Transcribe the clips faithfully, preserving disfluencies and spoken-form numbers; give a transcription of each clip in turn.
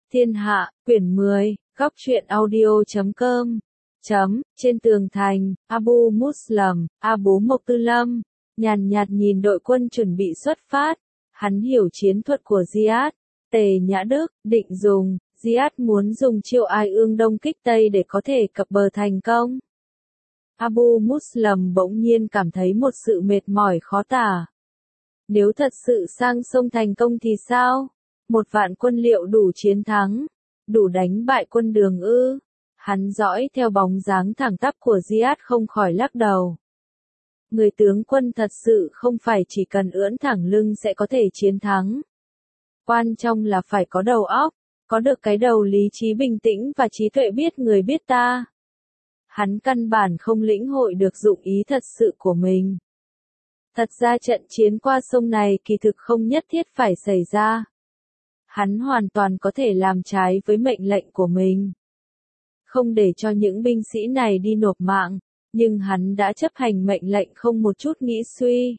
Thiên hạ, quyển mười, góc truyện audio chấm com. Chấm, trên tường thành, Abu Muslam, Abu Mộc Tư Lâm, nhàn nhạt nhìn đội quân chuẩn bị xuất phát. Hắn hiểu chiến thuật của Ziyad, Tề Nhã Đức, định dùng, Ziyad muốn dùng chiêu ai ương đông kích tây để có thể cập bờ thành công. Abu Muslam bỗng nhiên cảm thấy một sự mệt mỏi khó tả. Nếu thật sự sang sông thành công thì sao? Một vạn quân liệu đủ chiến thắng, đủ đánh bại quân Đường ư? Hắn dõi theo bóng dáng thẳng tắp của Ziyad không khỏi lắc đầu. Người tướng quân thật sự không phải chỉ cần ưỡn thẳng lưng sẽ có thể chiến thắng. Quan trọng là phải có đầu óc, có được cái đầu lý trí bình tĩnh và trí tuệ biết người biết ta. Hắn căn bản không lĩnh hội được dụng ý thật sự của mình. Thật ra trận chiến qua sông này kỳ thực không nhất thiết phải xảy ra. Hắn hoàn toàn có thể làm trái với mệnh lệnh của mình. Không để cho những binh sĩ này đi nộp mạng, nhưng hắn đã chấp hành mệnh lệnh không một chút nghĩ suy.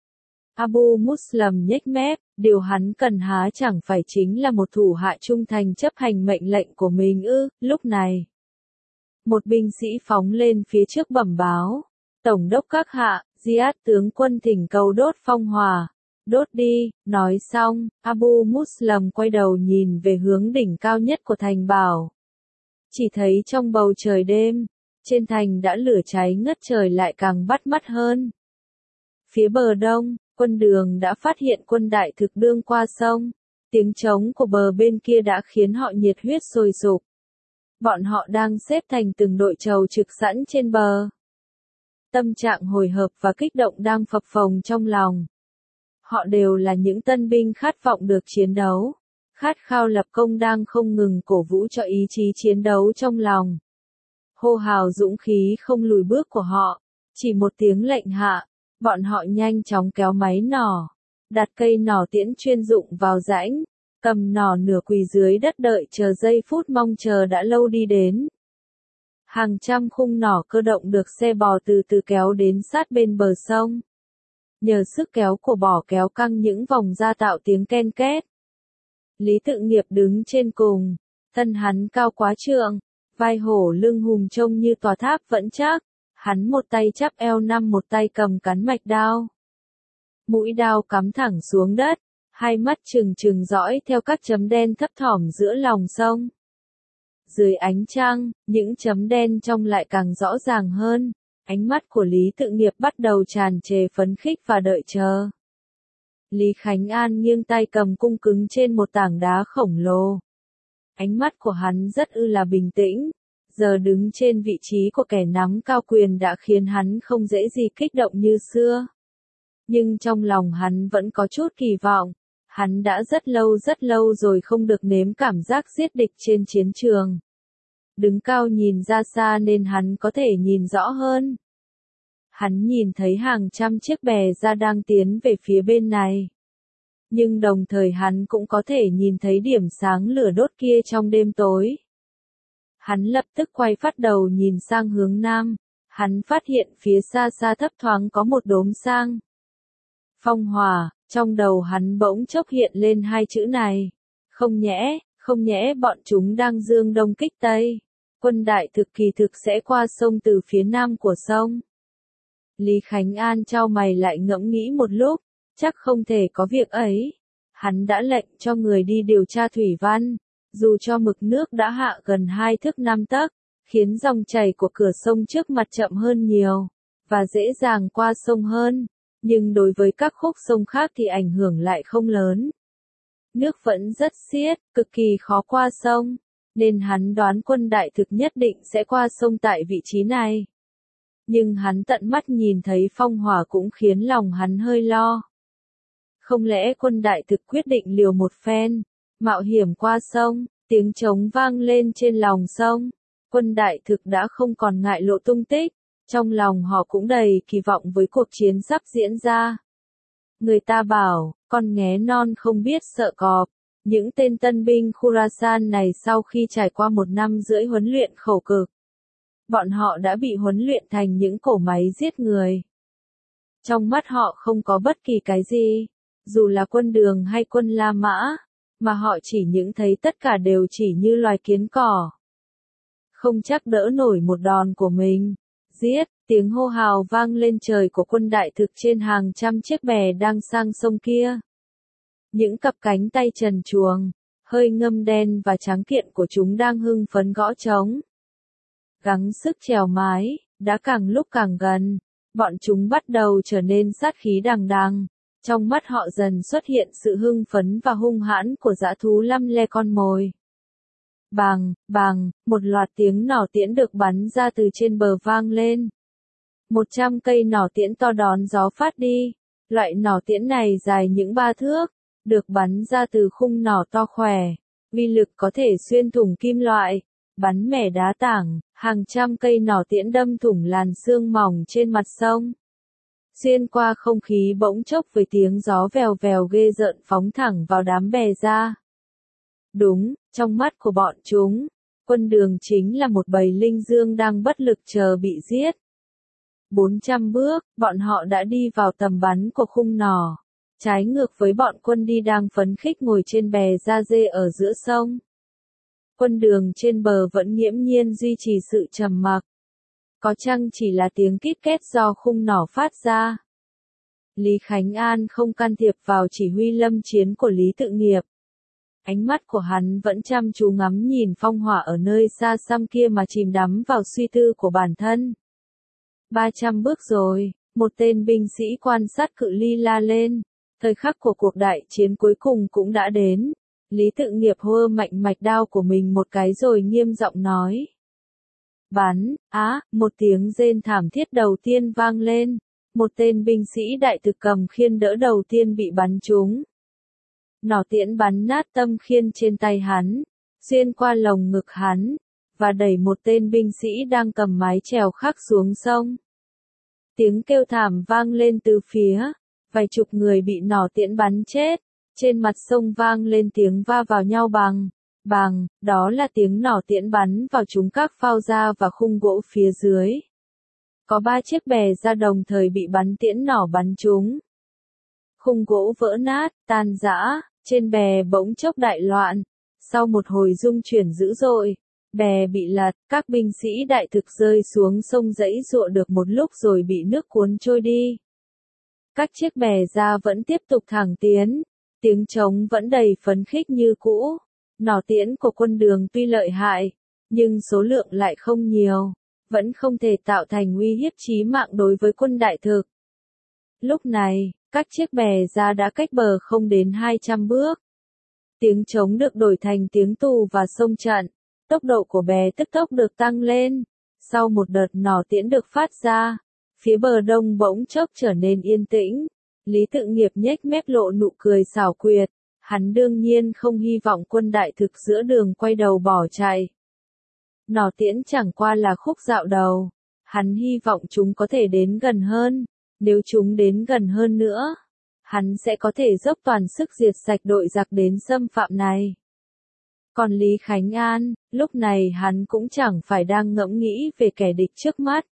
Abu Muslam nhếch mép, điều hắn cần há chẳng phải chính là một thủ hạ trung thành chấp hành mệnh lệnh của mình ư? Lúc này, một binh sĩ phóng lên phía trước bẩm báo. Tổng đốc các hạ, Ziyad tướng quân thỉnh cầu đốt phong hỏa. Đốt đi, nói xong, Abu Muslam quay đầu nhìn về hướng đỉnh cao nhất của thành bảo. Chỉ thấy trong bầu trời đêm, trên thành đã lửa cháy ngất trời lại càng bắt mắt hơn. Phía bờ đông, quân Đường đã phát hiện quân đại thực đương qua sông. Tiếng trống của bờ bên kia đã khiến họ nhiệt huyết sôi sục. Bọn họ đang xếp thành từng đội trầu trực sẵn trên bờ. Tâm trạng hồi hộp và kích động đang phập phồng trong lòng. Họ đều là những tân binh khát vọng được chiến đấu. Khát khao lập công đang không ngừng cổ vũ cho ý chí chiến đấu trong lòng. Hô hào dũng khí không lùi bước của họ. Chỉ một tiếng lệnh hạ, bọn họ nhanh chóng kéo máy nỏ. Đặt cây nỏ tiễn chuyên dụng vào rãnh. Cầm nỏ nửa quỳ dưới đất đợi chờ giây phút mong chờ đã lâu đi đến. Hàng trăm khung nỏ cơ động được xe bò từ từ kéo đến sát bên bờ sông. Nhờ sức kéo của bò kéo căng những vòng ra tạo tiếng ken két. Lý Tự Nghiệp đứng trên cùng, thân hắn cao quá trượng, vai hổ lưng hùng trông như tòa tháp vững chắc, hắn một tay chắp eo nằm một tay cầm cán mạch đao. Mũi đao cắm thẳng xuống đất, hai mắt trừng trừng dõi theo các chấm đen thấp thỏm giữa lòng sông. Dưới ánh trăng, những chấm đen trong lại càng rõ ràng hơn, ánh mắt của Lý Tự Nghiệp bắt đầu tràn trề phấn khích và đợi chờ. Lý Khánh An nghiêng tay cầm cung cứng trên một tảng đá khổng lồ. Ánh mắt của hắn rất ư là bình tĩnh, giờ đứng trên vị trí của kẻ nắm cao quyền đã khiến hắn không dễ gì kích động như xưa. Nhưng trong lòng hắn vẫn có chút kỳ vọng, hắn đã rất lâu rất lâu rồi không được nếm cảm giác giết địch trên chiến trường. Đứng cao nhìn ra xa nên hắn có thể nhìn rõ hơn. Hắn nhìn thấy hàng trăm chiếc bè ra đang tiến về phía bên này. Nhưng đồng thời hắn cũng có thể nhìn thấy điểm sáng lửa đốt kia trong đêm tối. Hắn lập tức quay phát đầu nhìn sang hướng nam. Hắn phát hiện phía xa xa thấp thoáng có một đốm sang. Phong hỏa, trong đầu hắn bỗng chốc hiện lên hai chữ này. Không nhẽ, không nhẽ bọn chúng đang dương đông kích tây. Quân đại thực kỳ thực sẽ qua sông từ phía nam của sông. Lý Khánh An chau mày lại ngẫm nghĩ một lúc, chắc không thể có việc ấy. Hắn đã lệnh cho người đi điều tra thủy văn, dù cho mực nước đã hạ gần hai thước năm tấc, khiến dòng chảy của cửa sông trước mặt chậm hơn nhiều, và dễ dàng qua sông hơn, nhưng đối với các khúc sông khác thì ảnh hưởng lại không lớn. Nước vẫn rất xiết, cực kỳ khó qua sông, nên hắn đoán quân đại thực nhất định sẽ qua sông tại vị trí này. Nhưng hắn tận mắt nhìn thấy phong hỏa cũng khiến lòng hắn hơi lo. Không lẽ quân đại thực quyết định liều một phen, mạo hiểm qua sông, tiếng trống vang lên trên lòng sông. Quân đại thực đã không còn ngại lộ tung tích, trong lòng họ cũng đầy kỳ vọng với cuộc chiến sắp diễn ra. Người ta bảo, con nghé non không biết sợ cọp. Những tên tân binh Khurasan này sau khi trải qua một năm rưỡi huấn luyện khổ cực, bọn họ đã bị huấn luyện thành những cỗ máy giết người. Trong mắt họ không có bất kỳ cái gì, dù là quân Đường hay quân La Mã, mà họ chỉ những thấy tất cả đều chỉ như loài kiến cỏ. Không chắc đỡ nổi một đòn của mình. Giết, tiếng hô hào vang lên trời của quân đại thực trên hàng trăm chiếc bè đang sang sông kia. Những cặp cánh tay trần truồng, hơi ngâm đen và trắng kiện của chúng đang hưng phấn gõ trống. Gắng sức trèo mái, đã càng lúc càng gần, bọn chúng bắt đầu trở nên sát khí đằng đằng. Trong mắt họ dần xuất hiện sự hưng phấn và hung hãn của dã thú lăm le con mồi. Bàng, bàng, một loạt tiếng nỏ tiễn được bắn ra từ trên bờ vang lên. Một trăm cây nỏ tiễn to đón gió phát đi. Loại nỏ tiễn này dài những ba thước, được bắn ra từ khung nỏ to khỏe. Uy lực có thể xuyên thủng kim loại, bắn mẻ đá tảng, hàng trăm cây nỏ tiễn đâm thủng làn sương mỏng trên mặt sông. Xuyên qua không khí bỗng chốc với tiếng gió vèo vèo ghê rợn phóng thẳng vào đám bè ra. Đúng, trong mắt của bọn chúng, quân đường chính là một bầy linh dương đang bất lực chờ bị giết. bốn trăm bước, bọn họ đã đi vào tầm bắn của khung nỏ. Trái ngược với bọn quân đi đang phấn khích ngồi trên bè da dê ở giữa sông. Quân đường trên bờ vẫn nghiễm nhiên duy trì sự trầm mặc. Có chăng chỉ là tiếng kít két do khung nỏ phát ra. Lý Khánh An không can thiệp vào chỉ huy lâm chiến của Lý Tự Nghiệp. Ánh mắt của hắn vẫn chăm chú ngắm nhìn phong hỏa ở nơi xa xăm kia mà chìm đắm vào suy tư của bản thân. ba trăm bước rồi, một tên binh sĩ quan sát cự ly la lên. Thời khắc của cuộc đại chiến cuối cùng cũng đã đến. Lý Tự Nghiệp hơ mạnh mạch đao của mình một cái rồi nghiêm giọng nói. Bắn, á, một tiếng rên thảm thiết đầu tiên vang lên. Một tên binh sĩ đại thực cầm khiên đỡ đầu tiên bị bắn trúng. Nỏ tiễn bắn nát tâm khiên trên tay hắn, xuyên qua lồng ngực hắn, và đẩy một tên binh sĩ đang cầm mái chèo khác xuống sông. Tiếng kêu thảm vang lên từ phía, vài chục người bị nỏ tiễn bắn chết. Trên mặt sông vang lên tiếng va vào nhau bằng, bằng, đó là tiếng nỏ tiễn bắn vào trúng các phao ra và khung gỗ phía dưới. Có ba chiếc bè ra đồng thời bị bắn tiễn nỏ bắn trúng. Khung gỗ vỡ nát, tan rã, trên bè bỗng chốc đại loạn. Sau một hồi rung chuyển dữ dội, bè bị lật, các binh sĩ đại thực rơi xuống sông giãy giụa được một lúc rồi bị nước cuốn trôi đi. Các chiếc bè ra vẫn tiếp tục thẳng tiến. Tiếng trống vẫn đầy phấn khích như cũ. Nỏ tiễn của quân đường tuy lợi hại, nhưng số lượng lại không nhiều, vẫn không thể tạo thành uy hiếp chí mạng đối với quân đại thực. Lúc này, các chiếc bè ra đã cách bờ không đến hai trăm bước. Tiếng trống được đổi thành tiếng tù và xông trận. Tốc độ của bè tức tốc được tăng lên. Sau một đợt nỏ tiễn được phát ra, phía bờ đông bỗng chốc trở nên yên tĩnh. Lý Tự Nghiệp nhếch mép lộ nụ cười xảo quyệt, hắn đương nhiên không hy vọng quân đại thực giữa đường quay đầu bỏ chạy. Nỏ tiễn chẳng qua là khúc dạo đầu, hắn hy vọng chúng có thể đến gần hơn, nếu chúng đến gần hơn nữa, hắn sẽ có thể dốc toàn sức diệt sạch đội giặc đến xâm phạm này. Còn Lý Khánh An, lúc này hắn cũng chẳng phải đang ngẫm nghĩ về kẻ địch trước mắt.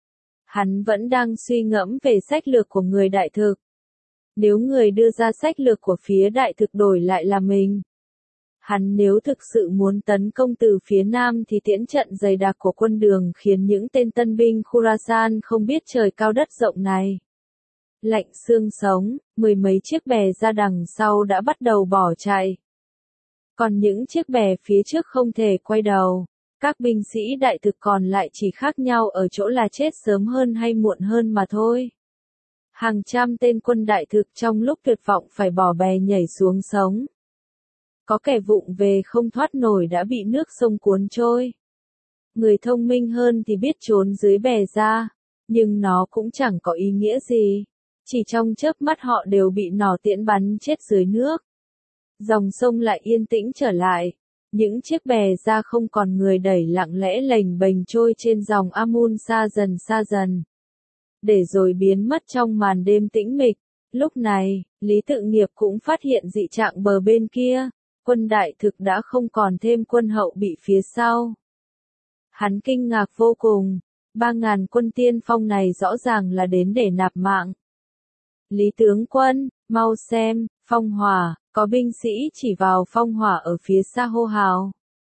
Hắn vẫn đang suy ngẫm về sách lược của người đại thực. Nếu người đưa ra sách lược của phía đại thực đổi lại là mình, hắn nếu thực sự muốn tấn công từ phía nam thì tiễn trận dày đặc của quân đường khiến những tên tân binh Khurasan không biết trời cao đất rộng này lạnh xương sống. Mười mấy chiếc bè ra đằng sau đã bắt đầu bỏ chạy. Còn những chiếc bè phía trước không thể quay đầu. Các binh sĩ đại thực còn lại chỉ khác nhau ở chỗ là chết sớm hơn hay muộn hơn mà thôi. Hàng trăm tên quân đại thực trong lúc tuyệt vọng phải bỏ bè nhảy xuống sống. Có kẻ vụng về không thoát nổi đã bị nước sông cuốn trôi. Người thông minh hơn thì biết trốn dưới bè ra, nhưng nó cũng chẳng có ý nghĩa gì. Chỉ trong chớp mắt họ đều bị nỏ tiễn bắn chết dưới nước. Dòng sông lại yên tĩnh trở lại. Những chiếc bè ra không còn người đẩy lặng lẽ lềnh bềnh trôi trên dòng Amun xa dần xa dần. Để rồi biến mất trong màn đêm tĩnh mịch. Lúc này, Lý Tự Nghiệp cũng phát hiện dị trạng bờ bên kia. Quân đại thực đã không còn thêm quân hậu bị phía sau. Hắn kinh ngạc vô cùng. Ba ngàn quân tiên phong này rõ ràng là đến để nạp mạng. Lý tướng quân, mau xem, Phong hỏa, có binh sĩ chỉ vào phong hỏa ở phía xa hô hào.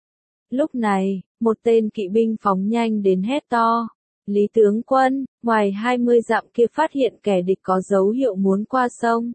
Lúc này, một tên kỵ binh phóng nhanh đến hét to. Lý tướng quân, ngoài hai mươi dặm kia phát hiện kẻ địch có dấu hiệu muốn qua sông.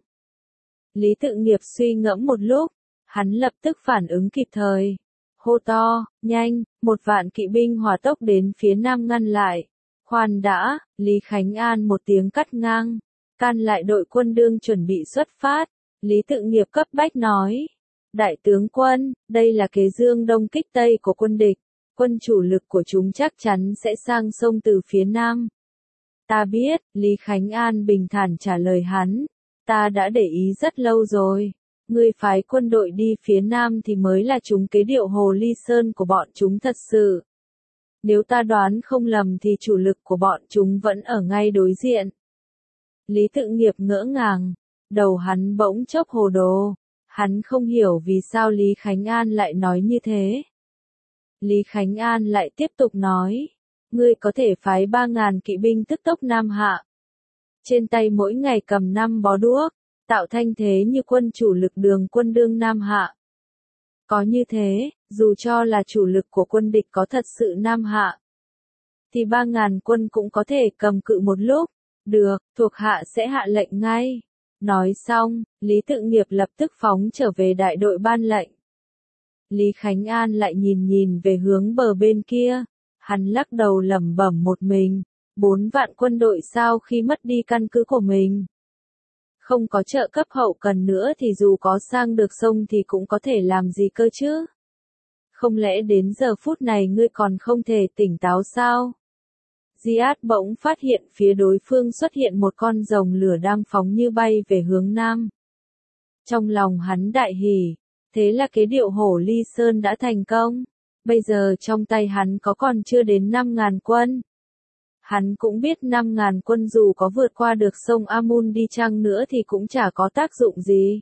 Lý Tự Nghiệp suy ngẫm một lúc, hắn lập tức phản ứng kịp thời. Hô to, nhanh, một vạn kỵ binh hỏa tốc đến phía nam ngăn lại. Khoan đã, Lý Khánh An một tiếng cắt ngang, can lại đội quân đương chuẩn bị xuất phát. Lý Tự Nghiệp cấp bách nói, đại tướng quân, đây là kế dương đông kích tây của quân địch, quân chủ lực của chúng chắc chắn sẽ sang sông từ phía nam. Ta biết, Lý Khánh An bình thản trả lời hắn, ta đã để ý rất lâu rồi, ngươi phái quân đội đi phía nam thì mới là chúng kế điệu Hồ Ly Sơn của bọn chúng thật sự. Nếu ta đoán không lầm thì chủ lực của bọn chúng vẫn ở ngay đối diện. Lý Tự Nghiệp ngỡ ngàng, đầu hắn bỗng chốc hồ đồ, hắn không hiểu vì sao Lý Khánh An lại nói như thế. Lý Khánh An lại tiếp tục nói, ngươi có thể phái ba ngàn kỵ binh tức tốc Nam Hạ. Trên tay mỗi ngày cầm năm bó đuốc, tạo thanh thế như quân chủ lực đường quân đương Nam Hạ. Có như thế, dù cho là chủ lực của quân địch có thật sự Nam Hạ, thì ba ngàn quân cũng có thể cầm cự một lúc. Được, thuộc hạ sẽ hạ lệnh ngay. Nói xong, Lý Tự Nghiệp lập tức phóng trở về đại đội ban lệnh. Lý Khánh An lại nhìn nhìn về hướng bờ bên kia, hắn lắc đầu lẩm bẩm một mình, bốn vạn quân đội sao khi mất đi căn cứ của mình. Không có trợ cấp hậu cần nữa thì dù có sang được sông thì cũng có thể làm gì cơ chứ? Không lẽ đến giờ phút này ngươi còn không thể tỉnh táo sao? Ziad bỗng phát hiện phía đối phương xuất hiện một con rồng lửa đang phóng như bay về hướng nam. Trong lòng hắn đại hỉ, thế là kế điệu Hổ Ly Sơn đã thành công. Bây giờ trong tay hắn có còn chưa đến năm ngàn quân. Hắn cũng biết năm ngàn quân dù có vượt qua được sông Amun đi chăng nữa thì cũng chả có tác dụng gì.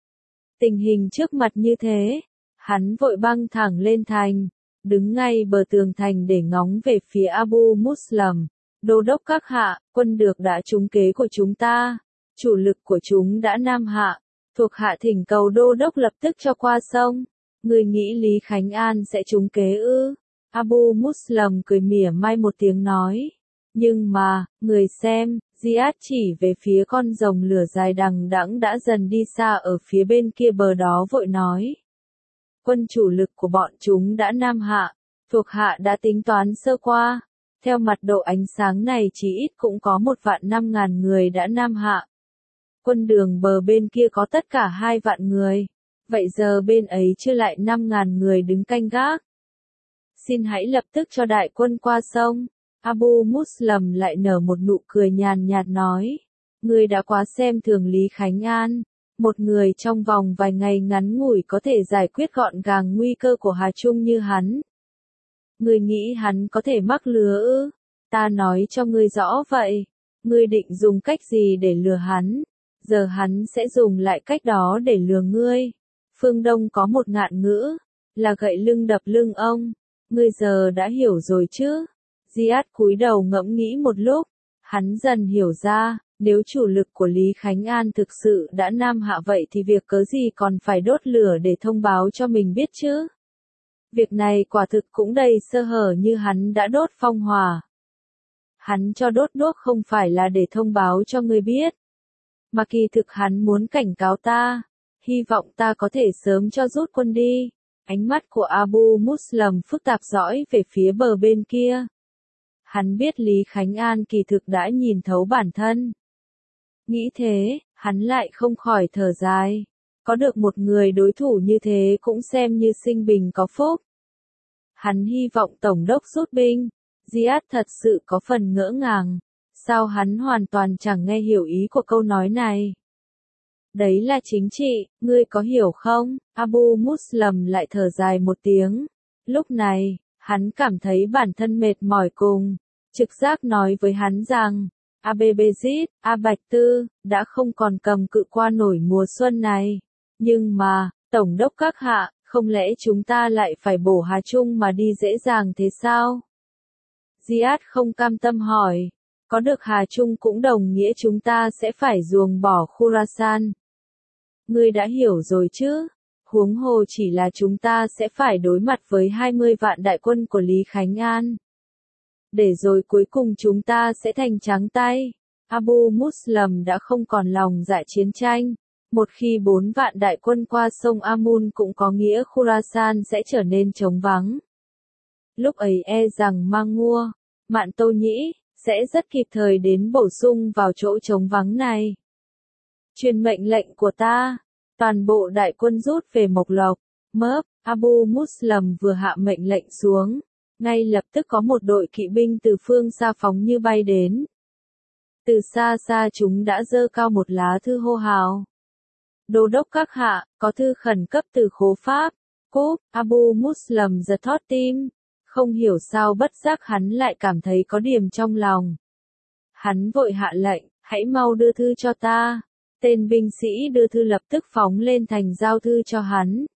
Tình hình trước mặt như thế, hắn vội băng thẳng lên thành, đứng ngay bờ tường thành để ngóng về phía Abu Muslam. Đô đốc các hạ, quân được đã trúng kế của chúng ta, chủ lực của chúng đã Nam Hạ, thuộc hạ thỉnh cầu đô đốc lập tức cho qua sông. Người nghĩ Lý Khánh An sẽ trúng kế ư? Abu Muslam cười mỉa mai một tiếng nói. Nhưng mà, người xem, Ziad chỉ về phía con rồng lửa dài đằng đẵng đã dần đi xa ở phía bên kia bờ đó vội nói. Quân chủ lực của bọn chúng đã Nam Hạ, thuộc hạ đã tính toán sơ qua. Theo mặt độ ánh sáng này chỉ ít cũng có một vạn năm ngàn người đã Nam Hạ. Quân đường bờ bên kia có tất cả hai vạn người. Vậy giờ bên ấy chưa lại năm ngàn người đứng canh gác. Xin hãy lập tức cho đại quân qua sông. Abu Muslam lại nở một nụ cười nhàn nhạt nói. Ngươi đã quá xem thường Lý Khánh An. Một người trong vòng vài ngày ngắn ngủi có thể giải quyết gọn gàng nguy cơ của Hà Trung như hắn. Ngươi nghĩ hắn có thể mắc lừa ư? Ta nói cho ngươi rõ vậy. Ngươi định dùng cách gì để lừa hắn? Giờ hắn sẽ dùng lại cách đó để lừa ngươi. Phương Đông có một ngạn ngữ, là gậy lưng đập lưng ông. Ngươi giờ đã hiểu rồi chứ? Ziad cúi đầu ngẫm nghĩ một lúc, hắn dần hiểu ra, nếu chủ lực của Lý Khánh An thực sự đã Nam Hạ vậy thì việc cớ gì còn phải đốt lửa để thông báo cho mình biết chứ? Việc này quả thực cũng đầy sơ hở như hắn đã đốt phong hỏa. Hắn cho đốt đuốc không phải là để thông báo cho ngươi biết, mà kỳ thực hắn muốn cảnh cáo ta, hy vọng ta có thể sớm cho rút quân đi. Ánh mắt của Abu Muslam phức tạp dõi về phía bờ bên kia. Hắn biết Lý Khánh An kỳ thực đã nhìn thấu bản thân. Nghĩ thế, hắn lại không khỏi thở dài. Có được một người đối thủ như thế cũng xem như sinh bình có phúc. Hắn hy vọng Tổng đốc rút binh. Ziad thật sự có phần ngỡ ngàng. Sao hắn hoàn toàn chẳng nghe hiểu ý của câu nói này? Đấy là chính trị, ngươi có hiểu không? Abu Muslam lại thở dài một tiếng. Lúc này, hắn cảm thấy bản thân mệt mỏi cùng. Trực giác nói với hắn rằng, Abebezid, A Bạch Tư, đã không còn cầm cự qua nổi mùa xuân này. Nhưng mà, Tổng đốc các hạ, không lẽ chúng ta lại phải bổ Hà Trung mà đi dễ dàng thế sao? Ziad không cam tâm hỏi. Có được Hà Trung cũng đồng nghĩa chúng ta sẽ phải ruồng bỏ Khurasan. Ngươi đã hiểu rồi chứ? Huống hồ chỉ là chúng ta sẽ phải đối mặt với hai mươi vạn đại quân của Lý Khánh An. Để rồi cuối cùng chúng ta sẽ thành trắng tay. Abu Muslam đã không còn lòng dạ chiến tranh. Một khi bốn vạn đại quân qua sông Amun cũng có nghĩa Khurasan sẽ trở nên trống vắng. Lúc ấy e rằng Mangua, Mạn Tô Nhĩ, sẽ rất kịp thời đến bổ sung vào chỗ trống vắng này. Truyền mệnh lệnh của ta, toàn bộ đại quân rút về Mộc Lộc. Mớp, Abu Muslam vừa hạ mệnh lệnh xuống, ngay lập tức có một đội kỵ binh từ phương xa phóng như bay đến. Từ xa xa chúng đã giơ cao một lá thư hô hào. Đô đốc các hạ, có thư khẩn cấp từ khố Pháp. Cúp, Abu Muslam giật thót tim. Không hiểu sao bất giác hắn lại cảm thấy có điểm trong lòng. Hắn vội hạ lệnh, hãy mau đưa thư cho ta. Tên binh sĩ đưa thư lập tức phóng lên thành giao thư cho hắn.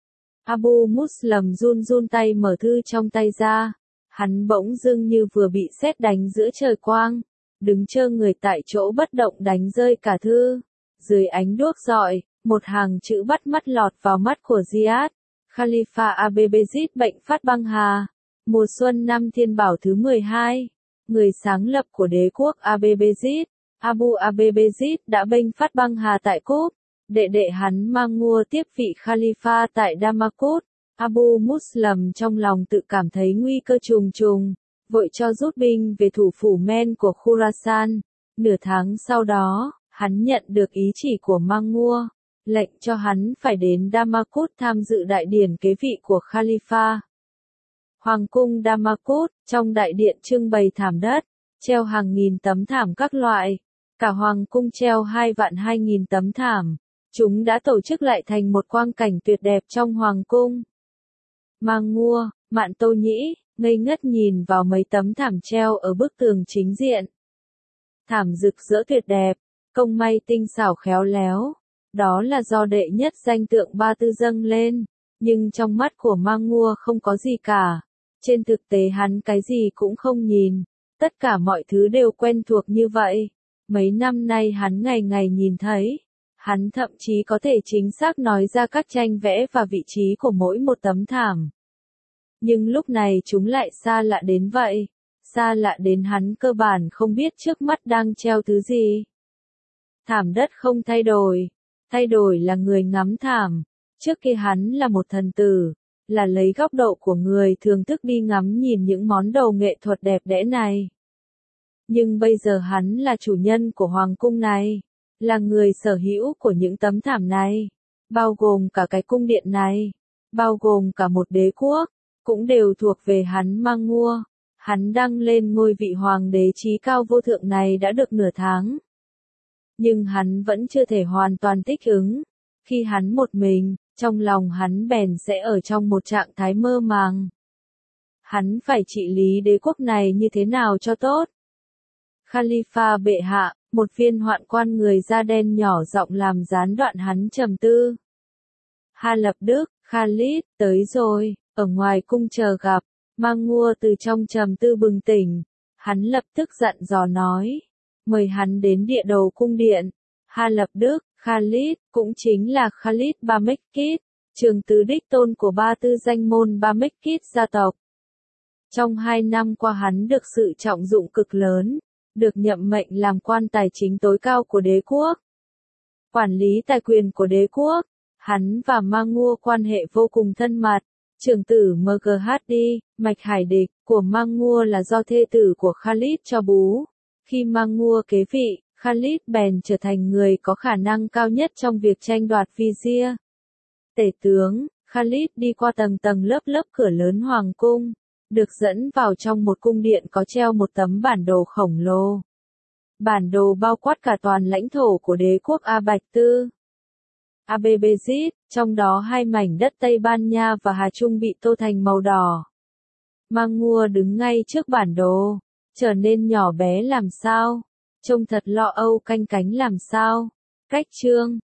Abu Muslam run run tay mở thư trong tay ra. Hắn bỗng dưng như vừa bị sét đánh giữa trời quang. Đứng trơ người tại chỗ bất động đánh rơi cả thư. Dưới ánh đuốc rọi, một hàng chữ bắt mắt lọt vào mắt của Ziad. Khalifa Abebezid bệnh phát băng hà. Mùa xuân năm Thiên Bảo thứ mười hai. Người sáng lập của đế quốc Abebezid, Abu Abebezid đã bênh phát băng hà tại Cúp. Đệ đệ hắn Mangua tiếp vị Khalifa tại Damascus. Abu Muslam trong lòng tự cảm thấy nguy cơ trùng trùng, vội cho rút binh về thủ phủ Men của Khurasan. Nửa tháng sau đó, hắn nhận được ý chỉ của Mangua, lệnh cho hắn phải đến Damascus tham dự đại điển kế vị của Khalifa. Hoàng cung Damascus, trong đại điện trưng bày thảm đất, treo hàng nghìn tấm thảm các loại. Cả hoàng cung treo hai vạn hai nghìn tấm thảm. Chúng đã tổ chức lại thành một quang cảnh tuyệt đẹp trong hoàng cung. Mangua, Mạn Tô Nhĩ, ngây ngất nhìn vào mấy tấm thảm treo ở bức tường chính diện. Thảm rực rỡ tuyệt đẹp, công may tinh xảo khéo léo. Đó là do đệ nhất danh tượng Ba Tư dâng lên, nhưng trong mắt của Mangua không có gì cả. Trên thực tế hắn cái gì cũng không nhìn, tất cả mọi thứ đều quen thuộc như vậy. Mấy năm nay hắn ngày ngày nhìn thấy, hắn thậm chí có thể chính xác nói ra các tranh vẽ và vị trí của mỗi một tấm thảm. Nhưng lúc này chúng lại xa lạ đến vậy, xa lạ đến hắn cơ bản không biết trước mắt đang treo thứ gì. Thảm đất không thay đổi, thay đổi là người ngắm thảm. Trước kia hắn là một thần tử, là lấy góc độ của người thường thức đi ngắm nhìn những món đồ nghệ thuật đẹp đẽ này. Nhưng bây giờ hắn là chủ nhân của hoàng cung này, là người sở hữu của những tấm thảm này, bao gồm cả cái cung điện này, bao gồm cả một đế quốc, cũng đều thuộc về hắn Mangua. Hắn đăng lên ngôi vị hoàng đế chí cao vô thượng này đã được nửa tháng. Nhưng hắn vẫn chưa thể hoàn toàn thích ứng. Khi hắn một mình, trong lòng hắn bèn sẽ ở trong một trạng thái mơ màng. Hắn phải trị lý đế quốc này như thế nào cho tốt? Khalifa bệ hạ, một viên hoạn quan người da đen nhỏ giọng làm gián đoạn hắn trầm tư. Ha lập Đức, Khalid, tới rồi, ở ngoài cung chờ gặp. Mangua từ trong trầm tư bừng tỉnh, hắn lập tức dặn dò nói, mời hắn đến địa đầu cung điện. Ha lập Đức, Khalid, cũng chính là Khalid Ba Mekkit, trường tứ đích tôn của ba tư danh môn Ba Mekkit gia tộc. Trong hai năm qua hắn được sự trọng dụng cực lớn, được nhậm mệnh làm quan tài chính tối cao của đế quốc, quản lý tài quyền của đế quốc. Hắn và Mangua quan hệ vô cùng thân mật. Trưởng tử Mghdi, mạch hải địch, của Mangua là do thê tử của Khalid cho bú. Khi Mangua kế vị, Khalid bèn trở thành người có khả năng cao nhất trong việc tranh đoạt Vizier. Tể tướng, Khalid đi qua tầng tầng lớp lớp cửa lớn hoàng cung, được dẫn vào trong một cung điện có treo một tấm bản đồ khổng lồ. Bản đồ bao quát cả toàn lãnh thổ của đế quốc A Bạch Tư. Abebezid, trong đó hai mảnh đất Tây Ban Nha và Hà Trung bị tô thành màu đỏ. Mangua đứng ngay trước bản đồ, trở nên nhỏ bé làm sao, trông thật lo âu canh cánh làm sao. Cách chương